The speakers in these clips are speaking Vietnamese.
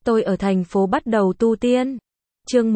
Tôi ở thành phố bắt đầu tu tiên. Chương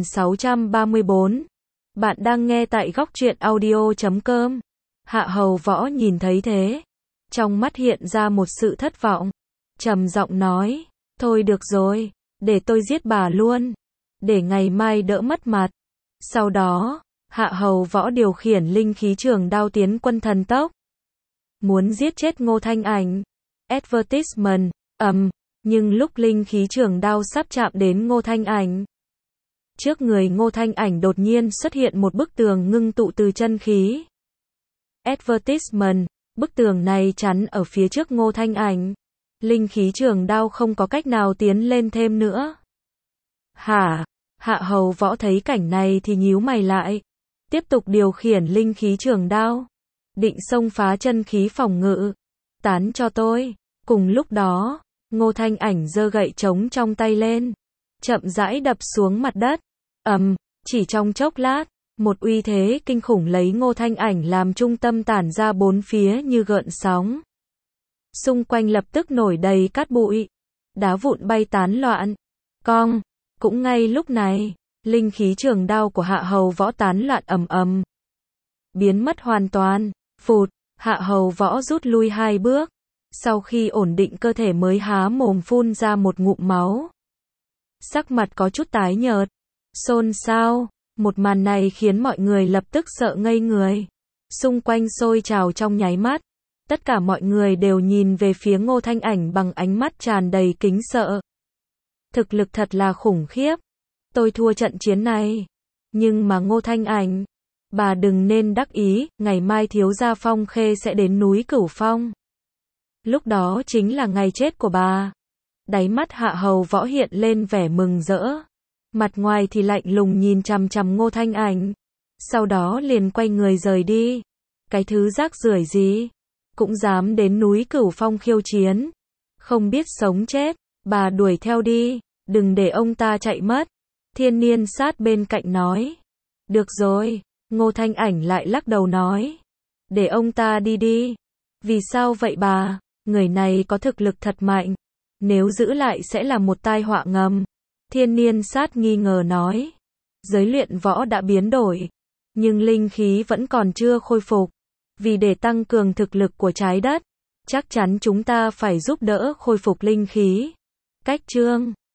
1634. Bạn đang nghe tại góc truyện audio.com. Hạ Hầu Võ nhìn thấy thế, trong mắt hiện ra một sự thất vọng, trầm giọng nói, thôi được rồi, để tôi giết bà luôn, để ngày mai đỡ mất mặt. Sau đó, Hạ Hầu Võ điều khiển linh khí trường đao tiến quân thần tốc, muốn giết chết Ngô Thanh Ảnh. Advertisement, nhưng lúc linh khí trường đao sắp chạm đến Ngô Thanh Ảnh, trước người Ngô Thanh Ảnh đột nhiên xuất hiện một bức tường ngưng tụ từ chân khí. Advertisement, bức tường này chắn ở phía trước Ngô Thanh Ảnh. Linh khí trường đao không có cách nào tiến lên thêm nữa. Hả? Hạ Hầu Võ thấy cảnh này thì nhíu mày lại, tiếp tục điều khiển linh khí trường đao, định xông phá chân khí phòng ngự. Tán cho tôi. Cùng lúc đó, Ngô Thanh Ảnh giơ gậy trống trong tay lên, chậm rãi đập xuống mặt đất. Chỉ trong chốc lát, một uy thế kinh khủng lấy Ngô Thanh Ảnh làm trung tâm tản ra bốn phía như gợn sóng. Xung quanh lập tức nổi đầy cát bụi, đá vụn bay tán loạn. Cũng ngay lúc này, linh khí trường đao của Hạ Hầu Võ tán loạn biến mất hoàn toàn. Phụt, Hạ Hầu Võ rút lui 2 bước, sau khi ổn định cơ thể mới há mồm phun ra một ngụm máu. Sắc mặt có chút tái nhợt, xôn xao, một màn này khiến mọi người lập tức sợ ngây người. Xung quanh sôi trào trong nháy mắt, tất cả mọi người đều nhìn về phía Ngô Thanh Ảnh bằng ánh mắt tràn đầy kính sợ. Thực lực thật là khủng khiếp. Tôi thua trận chiến này. Nhưng mà Ngô Thanh Ảnh, bà đừng nên đắc ý, ngày mai thiếu gia Phong Khê sẽ đến núi Cửu Phong. Lúc đó chính là ngày chết của bà. Đáy mắt Hạ Hầu Võ hiện lên vẻ mừng rỡ. Mặt ngoài thì lạnh lùng nhìn chằm chằm Ngô Thanh Ảnh. Sau đó liền quay người rời đi. Cái thứ rác rưởi gì cũng dám đến núi Cửu Phong khiêu chiến. Không biết sống chết, bà đuổi theo đi, đừng để ông ta chạy mất. Thiên Niên Sát bên cạnh nói. Được rồi, Ngô Thanh Ảnh lại lắc đầu nói. Để ông ta đi đi. Vì sao vậy bà? Người này có thực lực thật mạnh. Nếu giữ lại sẽ là một tai họa ngầm. Thiên Niên Sát nghi ngờ nói. Giới luyện võ đã biến đổi, nhưng linh khí vẫn còn chưa khôi phục. Vì để tăng cường thực lực của trái đất, chắc chắn chúng ta phải giúp đỡ khôi phục linh khí. Cách chương